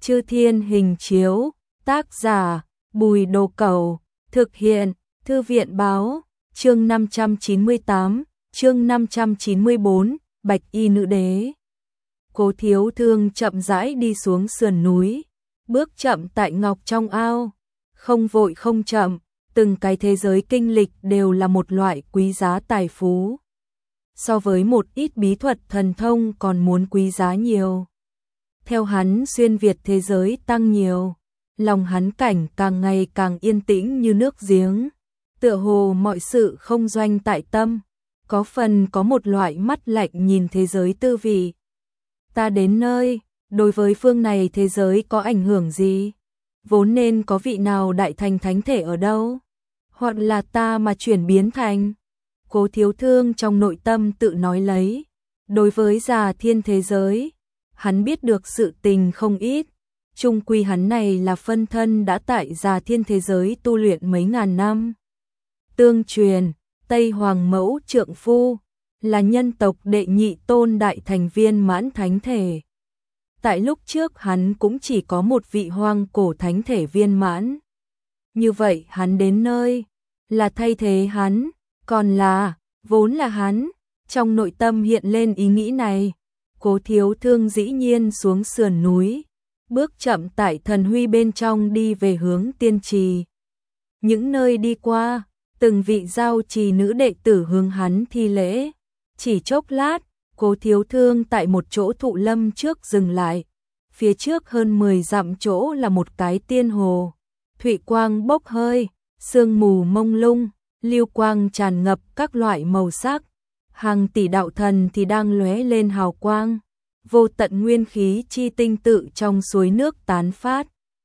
Chư Thiên Hình Chiếu, tác giả Bùi Đồ Cẩu, thực hiện Thư viện Báo, chương 598, chương 594, Bạch Y Nữ Đế. Cố Thiếu Thương chậm rãi đi xuống sườn núi, bước chậm tại ngọc trong ao, không vội không chậm, từng cái thế giới kinh lịch đều là một loại quý giá tài phú. So với một ít bí thuật thần thông còn muốn quý giá nhiều. Theo hắn xuyên việt thế giới tăng nhiều, lòng hắn cảnh càng ngày càng yên tĩnh như nước giếng, tựa hồ mọi sự không doanh tại tâm, có phần có một loại mắt lạnh nhìn thế giới tư vị. Ta đến nơi, đối với phương này thế giới có ảnh hưởng gì? Vốn nên có vị nào đại thành thánh thể ở đâu? Hoặc là ta mà chuyển biến thành? Cố Thiếu Thương trong nội tâm tự nói lấy. Đối với Già Thiên thế giới, hắn biết được sự tình không ít. Chung quy hắn này là phân thân đã tại Già Thiên thế giới tu luyện mấy ngàn năm. Tương truyền, Tây Hoàng Mẫu trượng phu, là nhân tộc đệ nhị tôn đại thành viên mãn thánh thể. Tại lúc trước hắn cũng chỉ có một vị hoang cổ thánh thể viên mãn. Như vậy hắn đến nơi, là thay thế hắn, còn là, vốn là hắn. Trong nội tâm hiện lên ý nghĩ này, Cố Thiếu Thương dĩ nhiên xuống sườn núi, bước chậm tại thần huy bên trong đi về hướng tiên trì. Những nơi đi qua, từng vị giao trì nữ đệ tử hướng hắn thi lễ. Chỉ chốc lát, Cố Thiếu Thương tại một chỗ thụ lâm trước dừng lại. Phía trước hơn 10 dặm chỗ là một cái tiên hồ. Thủy quang bốc hơi, sương mù mông lung, lưu quang tràn ngập các loại màu sắc. Hàng tỷ đạo thần thì đang lóe lên hào quang. Vô tận nguyên khí chi tinh tự trong suối nước tán phát.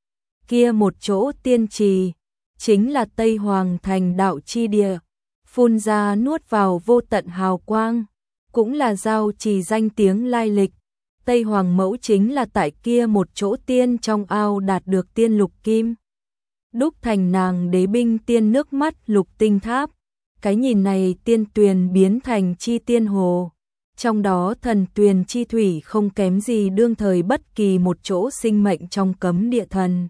Kia một chỗ tiên trì, chính là Tây Hoàng Thành đạo chi địa. Phun ra nuốt vào vô tận hào quang, cũng là giao trì danh tiếng lai lịch. Tây Hoàng Mẫu chính là tại kia một chỗ tiên trong ao đạt được tiên lục kim. Đúc thành nàng đế binh tiên nước mắt lục tinh tháp. Cái nhìn này tiên tuyền biến thành chi tiên hồ. Trong đó thần tuyền chi thủy không kém gì đương thời bất kỳ một chỗ sinh mệnh trong cấm địa thần.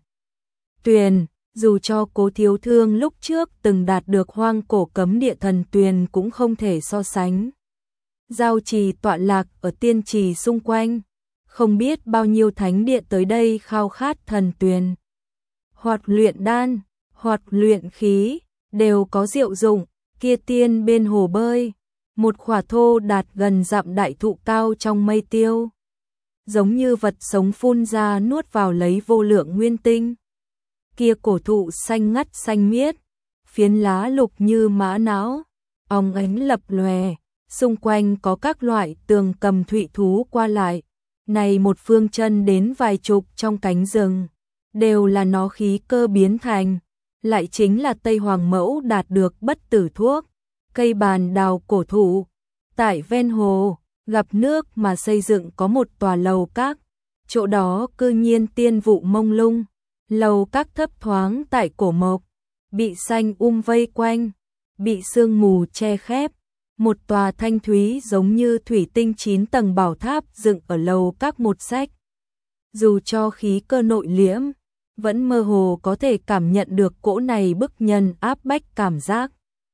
Tuyền, dù cho Cố Thiếu Thương lúc trước từng đạt được hoang cổ cấm địa thần tuyền cũng không thể so sánh. Giao trì tọa lạc ở tiên trì xung quanh, không biết bao nhiêu thánh địa tới đây khao khát thần tuyền. Hoặc luyện đan, hoặc luyện khí, đều có diệu dụng. Kia tiên bên hồ bơi, một khỏa thô đạt gần dặm đại thụ cao trong mây tiêu. Giống như vật sống phun ra nuốt vào lấy vô lượng nguyên tinh. Kia cổ thụ xanh ngắt xanh miết, phiến lá lục như mã não, óng ánh lập lòe, xung quanh có các loại tường cầm thụy thú qua lại. Này một phương chân đến vài chục trong cánh rừng, đều là nó khí cơ biến thành. Lại chính là Tây Hoàng Mẫu đạt được bất tử thuốc, cây bàn đào cổ thụ. Tại ven hồ, gặp nước mà xây dựng có một tòa lầu các, chỗ đó cư nhiên tiên vụ mông lung, lầu các thấp thoáng tại cổ mộc, bị xanh vây quanh, bị sương mù che khép. Một tòa thanh thúy giống như thủy tinh 9 tầng bảo tháp dựng ở lầu các một sách. Dù cho khí cơ nội liễm, vẫn mơ hồ có thể cảm nhận được cỗ này bức nhân áp bách cảm giác.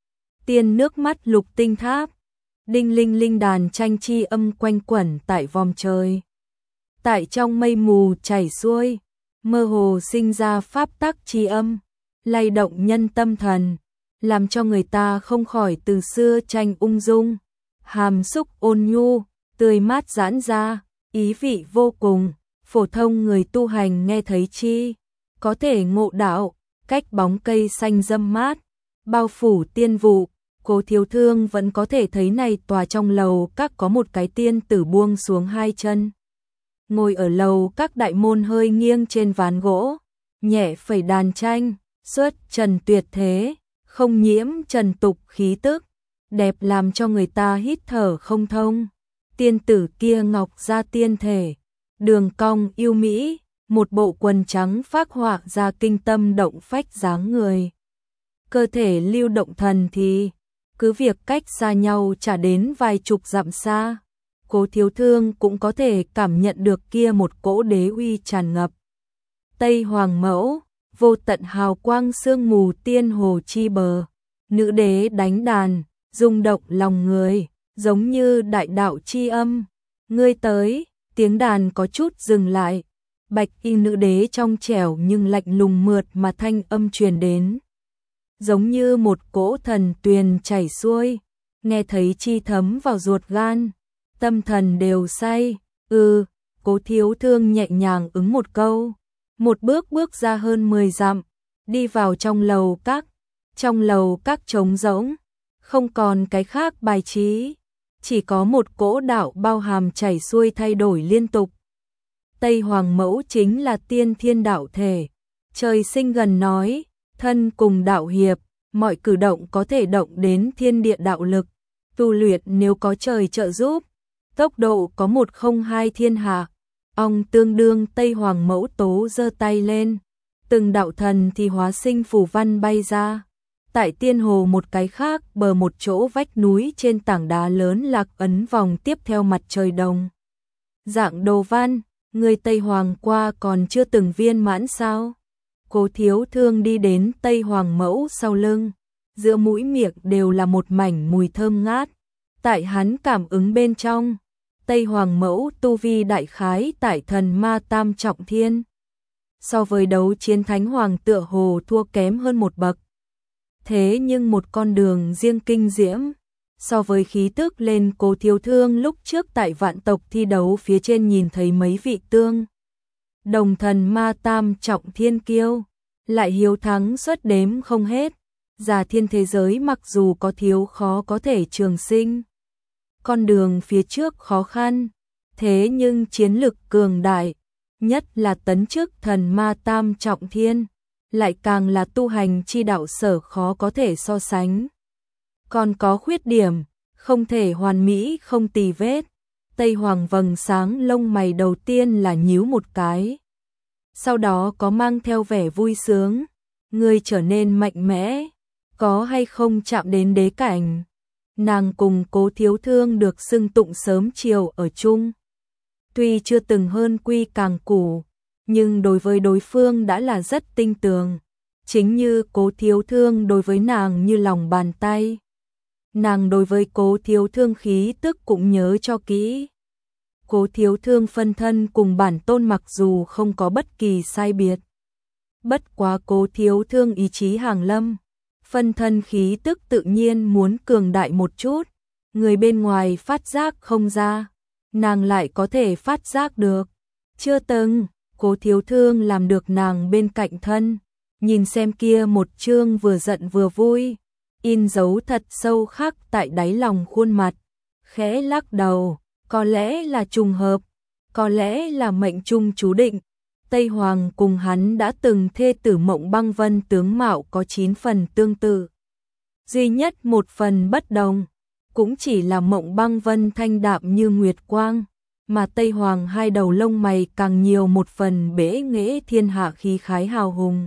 Tiên nước mắt lục tinh tháp, đinh linh linh đàn tranh chi âm quanh quẩn tại vòm trời. Tại trong mây mù chảy xuôi, mơ hồ sinh ra pháp tắc chi âm, lay động nhân tâm thần, làm cho người ta không khỏi từ xưa tranh ung dung, hàm xúc ôn nhu, tươi mát giãn ra, ý vị vô cùng, phổ thông người tu hành nghe thấy chi có thể ngộ đạo. Cách bóng cây xanh râm mát, bao phủ tiên vụ, Cố Thiếu Thương vẫn có thể thấy này tòa trong lầu các có một cái tiên tử buông xuống hai chân. Ngồi ở lầu các đại môn hơi nghiêng trên ván gỗ, nhẹ phẩy đàn tranh, xuất trần tuyệt thế, không nhiễm trần tục khí tức, đẹp làm cho người ta hít thở không thông. Tiên tử kia ngọc ra tiên thể, đường cong yêu mỹ, một bộ quần trắng phác họa ra kinh tâm động phách dáng người. Cơ thể lưu động thần thì, cứ việc cách xa nhau chả đến vài chục dặm xa, Cố Thiếu Thương cũng có thể cảm nhận được kia một cỗ đế uy tràn ngập. Tây Hoàng Mẫu, vô tận hào quang sương mù tiên hồ chi bờ, nữ đế đánh đàn, rung động lòng người, giống như đại đạo chi âm. Ngươi tới, tiếng đàn có chút dừng lại, bạch y nữ đế trong trẻo nhưng lạnh lùng mượt mà thanh âm truyền đến. Giống như một cỗ thần tuyền chảy xuôi, nghe thấy chi thấm vào ruột gan, tâm thần đều say. Cố Thiếu Thương nhẹ nhàng ứng một câu, một bước bước ra hơn 10 dặm, đi vào trong lầu các. Trong lầu các trống rỗng, không còn cái khác bài trí, chỉ có một cỗ đạo bao hàm chảy xuôi thay đổi liên tục. Tây Hoàng Mẫu chính là tiên thiên đạo thể, trời sinh gần nói, thân cùng đạo hiệp, mọi cử động có thể động đến thiên địa đạo lực, tu luyện nếu có trời trợ giúp, tốc độ có 102 thiên hạ. Ông tương đương Tây Hoàng Mẫu tố giơ tay lên, từng đạo thần thì hóa sinh phù văn bay ra. Tại tiên hồ một cái khác bờ một chỗ vách núi trên tảng đá lớn lạc ấn vòng tiếp theo mặt trời đồng. Dạng đồ văn, người Tây Hoàng qua còn chưa từng viên mãn sao? Cố Thiếu Thương đi đến Tây Hoàng Mẫu sau lưng, giữa mũi miệng đều là một mảnh mùi thơm ngát. Tại hắn cảm ứng bên trong, Tây Hoàng Mẫu tu vi đại khái tại thần ma tam trọng thiên. So với đấu chiến thánh hoàng tựa hồ thua kém hơn một bậc. Thế nhưng một con đường riêng kinh diễm, so với khí tức lên Cố Thiếu Thương lúc trước tại vạn tộc thi đấu phía trên nhìn thấy mấy vị tương đồng thần ma tam trọng thiên kiêu, lại hiếu thắng suất đếm không hết. Giả thiên thế giới mặc dù có thiếu khó có thể trường sinh, con đường phía trước khó khăn, thế nhưng chiến lực cường đại, nhất là tấn chức thần ma tam trọng thiên, lại càng là tu hành chi đạo sở khó có thể so sánh. Còn có khuyết điểm, không thể hoàn mỹ không tì vết. Tây Hoàng vầng sáng lông mày đầu tiên là nhíu một cái, sau đó có mang theo vẻ vui sướng. Ngươi trở nên mạnh mẽ, có hay không chạm đến đế cảnh? Nàng cùng Cố Thiếu Thương được xưng tụng sớm chiều ở chung. Tuy chưa từng hơn quy càng củ, nhưng đối với đối phương đã là rất tinh tường. Chính như Cố Thiếu Thương đối với nàng như lòng bàn tay. Nàng đối với Cố Thiếu Thương khí tức cũng nhớ cho kỹ. Cố Thiếu Thương phân thân cùng bản tôn mặc dù không có bất kỳ sai biệt. Bất quá Cố Thiếu Thương ý chí hàng lâm, phân thân khí tức tự nhiên muốn cường đại một chút. Người bên ngoài phát giác không ra, nàng lại có thể phát giác được. Chưa từng, Cố Thiếu Thương làm được nàng bên cạnh thân, nhìn xem kia một chương vừa giận vừa vui, in dấu thật sâu khắc tại đáy lòng khuôn mặt, khẽ lắc đầu, có lẽ là trùng hợp, có lẽ là mệnh trung chú định. Tây Hoàng cùng hắn đã từng thê tử Mộng Băng Vân tướng mạo có 9 phần tương tự, duy nhất một phần bất đồng, cũng chỉ là Mộng Băng Vân thanh đạm như nguyệt quang, mà Tây Hoàng hai đầu lông mày càng nhiều một phần bế nghệ thiên hạ khí khái hào hùng.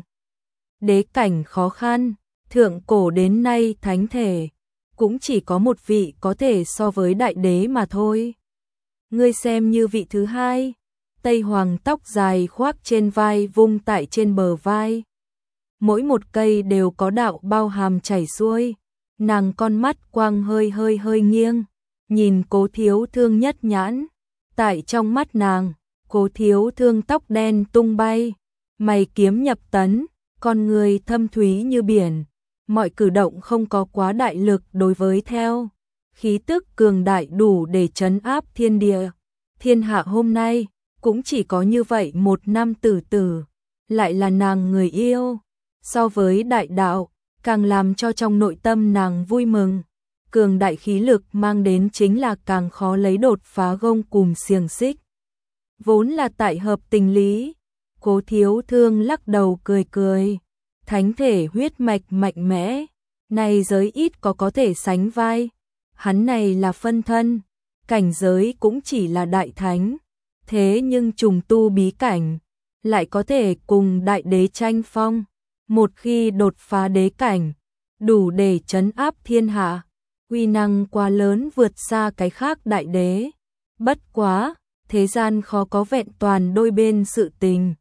Đế cảnh khó khăn, thượng cổ đến nay thánh thể, cũng chỉ có một vị có thể so với đại đế mà thôi. Ngươi xem như vị thứ hai. Tây Hoàng tóc dài khoác trên vai vung tại trên bờ vai. Mỗi một cây đều có đạo bao hàm chảy xuôi. Nàng con mắt quang hơi nghiêng, nhìn Cố Thiếu Thương nhất nhãn. Tại trong mắt nàng, Cố Thiếu Thương tóc đen tung bay, mày kiếm nhập tấn, con người thâm thúy như biển. Mọi cử động không có quá đại lực đối với theo. Khí tức cường đại đủ để trấn áp thiên địa. Thiên hạ hôm nay, cũng chỉ có như vậy một nam tử tử, lại là nàng người yêu. So với đại đạo, càng làm cho trong nội tâm nàng vui mừng. Cường đại khí lực mang đến chính là càng khó lấy đột phá gông cùm xiềng xích. Vốn là tại hợp tình lý. Cố Thiếu Thương lắc đầu cười. Thánh thể huyết mạch mạnh mẽ, này giới ít có thể sánh vai. Hắn này là phân thân, cảnh giới cũng chỉ là đại thánh. Thế nhưng trùng tu bí cảnh, lại có thể cùng đại đế tranh phong. Một khi đột phá đế cảnh, đủ để trấn áp thiên hạ. Uy năng quá lớn vượt xa cái khác đại đế. Bất quá, thế gian khó có vẹn toàn đôi bên sự tình.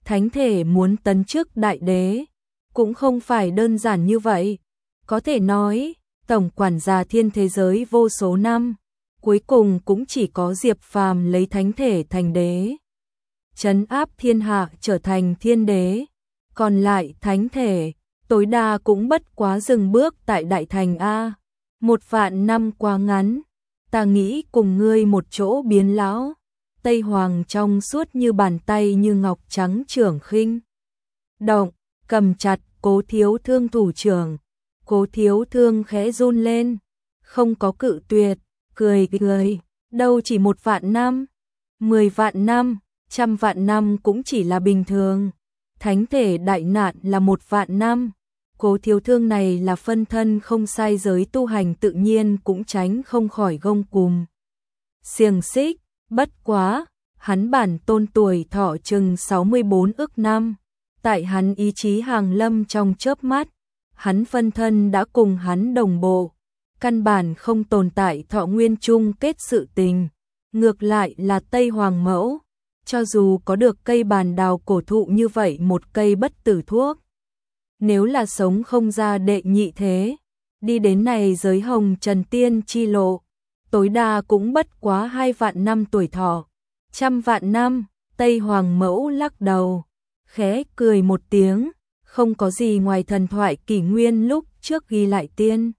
thánh thể muốn tấn chức đại đế, cũng không phải đơn giản như vậy. Có thể nói, tổng quản gia thiên thế giới vô số năm, cuối cùng cũng chỉ có Diệp Phàm lấy thánh thể thành đế, trấn áp thiên hạ trở thành thiên đế, còn lại thánh thể, tối đa cũng bất quá dừng bước tại đại thành A. 1.000 năm quá ngắn, ta nghĩ cùng ngươi một chỗ biến lão. Tây Hoàng trong suốt như bàn tay như ngọc trắng trưởng khinh động, cầm chặt Cố Thiếu Thương thủ trưởng. Cố Thiếu Thương khẽ run lên, không có cự tuyệt, cười cười, đâu chỉ 1.000 năm, 10.000 năm, 100.000 năm cũng chỉ là bình thường. Thánh thể đại nạn là 1.000 năm. Cố Thiếu Thương này là phân thân không sai, giới tu hành tự nhiên cũng tránh không khỏi gông cùm xiềng xích. Bất quá, hắn bản tôn tuổi thọ chừng 64 ức năm, tại hắn ý chí hàng lâm trong chớp mắt, hắn phân thân đã cùng hắn đồng bộ, căn bản không tồn tại thọ nguyên chung kết sự tình. Ngược lại là Tây Hoàng Mẫu, cho dù có được cây bàn đào cổ thụ như vậy một cây bất tử thuốc, nếu là sống không ra đệ nhị thế, đi đến này giới hồng trần tiên chi lộ, tối đa cũng bất quá 2.000 năm tuổi thọ. 100.000 năm, Tây Hoàng Mẫu lắc đầu, khẽ cười một tiếng, không có gì ngoài thần thoại kỷ nguyên lúc trước ghi lại tiên.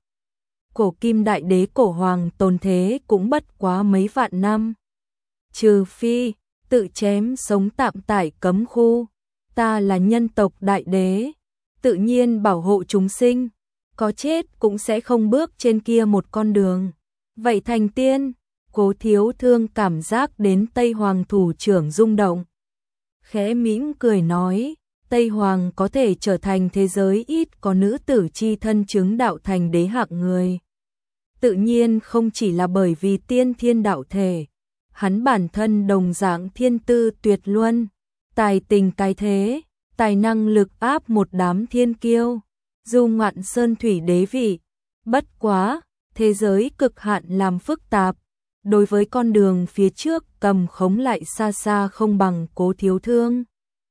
Cổ kim đại đế cổ hoàng tồn thế cũng bất quá mấy vạn năm. Trừ phi, tự chém sống tạm tại cấm khu, ta là nhân tộc đại đế, tự nhiên bảo hộ chúng sinh, có chết cũng sẽ không bước trên kia một con đường. Vậy thành tiên, Cố Thiếu Thương cảm giác đến Tây Hoàng thủ trưởng rung động. Khẽ mỉm cười nói, Tây Hoàng có thể trở thành thế giới ít có nữ tử chi thân chứng đạo thành đế hạng người. Tự nhiên không chỉ là bởi vì tiên thiên đạo thể, hắn bản thân đồng dạng thiên tư tuyệt luân, tài tình cái thế, tài năng lực áp một đám thiên kiêu, du ngoạn sơn thủy đế vị. Bất quá, thế giới cực hạn làm phức tạp, đối với con đường phía trước cầm khống lại xa xa không bằng Cố Thiếu Thương.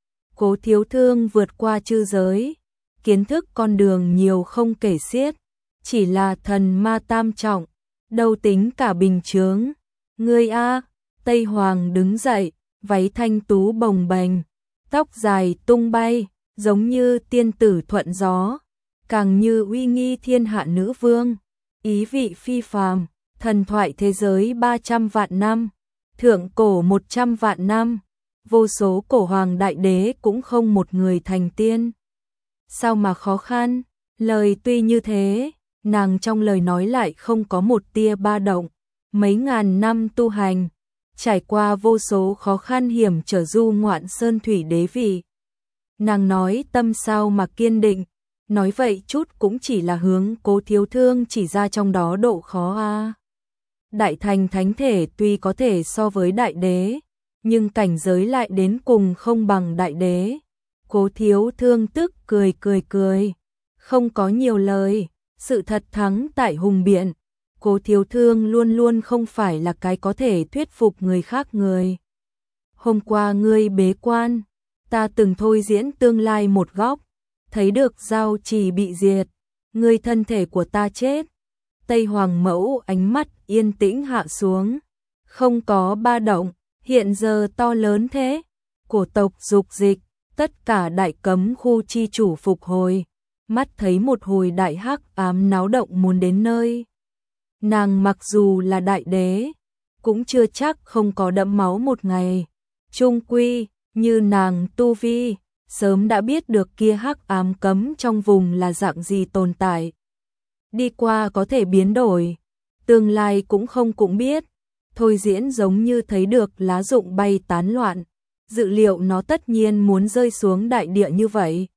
Cố Thiếu Thương vượt qua chư giới, kiến thức con đường nhiều không kể xiết, chỉ là thần ma tam trọng, đâu tính cả bình chướng. Ngươi a, Tây Hoàng đứng dậy, váy thanh tú bồng bềnh, tóc dài tung bay, giống như tiên tử thuận gió, càng như uy nghi thiên hạ nữ vương, ý vị phi phàm, thần thoại thế giới 300.000 năm, thượng cổ 100.000 năm, vô số cổ hoàng đại đế cũng không một người thành tiên. Sao mà khó khăn? Lời tuy như thế, nàng trong lời nói lại không có một tia ba động. Mấy ngàn năm tu hành, trải qua vô số khó khăn hiểm trở du ngoạn sơn thủy đế vị. Nàng nói tâm sao mà kiên định, nói vậy chút cũng chỉ là hướng Cố Thiếu Thương chỉ ra trong đó độ khó a. Đại thành thánh thể tuy có thể so với đại đế, nhưng cảnh giới lại đến cùng không bằng đại đế. Cố Thiếu Thương tức cười, không có nhiều lời, sự thật thắng tại hùng biện. Cố Thiếu Thương luôn luôn không phải là cái có thể thuyết phục người khác người. Hôm qua ngươi bế quan, ta từng thôi diễn tương lai một góc, thấy được giao trì bị diệt, ngươi thân thể của ta chết. Tây Hoàng Mẫu ánh mắt yên tĩnh hạ xuống, không có ba động, hiện giờ to lớn thế, cổ tộc dục dịch, tất cả đại cấm khu chi chủ phục hồi, mắt thấy một hồi đại hắc ám náo động muốn đến nơi. Nàng mặc dù là đại đế, cũng chưa chắc không có đẫm máu một ngày, chung quy, như nàng tu vi, sớm đã biết được kia hắc ám cấm trong vùng là dạng gì tồn tại. Đi qua có thể biến đổi, tương lai cũng biết, thôi diễn giống như thấy được lá rụng bay tán loạn, dự liệu nó tất nhiên muốn rơi xuống đại địa như vậy.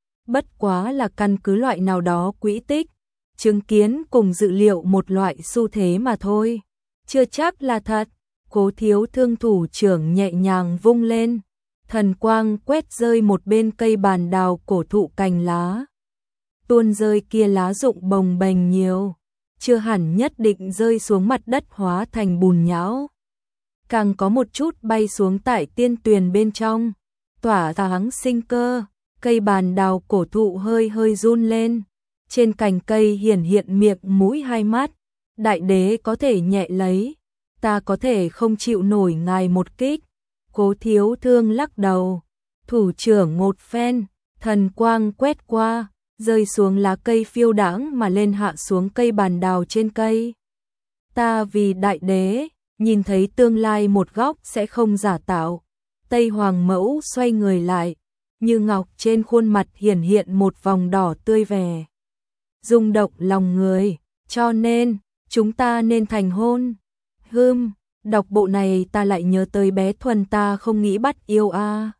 Bất quá là căn cứ loại nào đó quỹ tích, chứng kiến cùng dự liệu một loại xu thế mà thôi, chưa chắc là thật. Cố Thiếu Thương thủ trưởng nhẹ nhàng vung lên, thần quang quét rơi một bên cây bàn đào cổ thụ cành lá. Tuôn rơi kia lá rụng bồng bềnh nhiều, chưa hẳn nhất định rơi xuống mặt đất hóa thành bùn nhão. Càng có một chút bay xuống tại tiên tuyền bên trong, tỏa sáng sinh cơ, cây bàn đào cổ thụ hơi hơi run lên. Trên cành cây hiển hiện miệng mũi hai mắt, đại đế có thể nhẹ lấy, ta có thể không chịu nổi ngài một kích. Cố Thiếu Thương lắc đầu, thủ trưởng một phen, thần quang quét qua, rơi xuống lá cây phiêu đãng mà lên hạ xuống cây bàn đào trên cây. Ta vì đại đế, nhìn thấy tương lai một góc sẽ không giả tạo. Tây Hoàng Mẫu xoay người lại, như ngọc trên khuôn mặt hiển hiện một vòng đỏ tươi vẻ, rung động lòng người, cho nên, chúng ta nên thành hôn. Đọc bộ này ta lại nhớ tới bé Thuần ta không nghĩ bắt yêu a.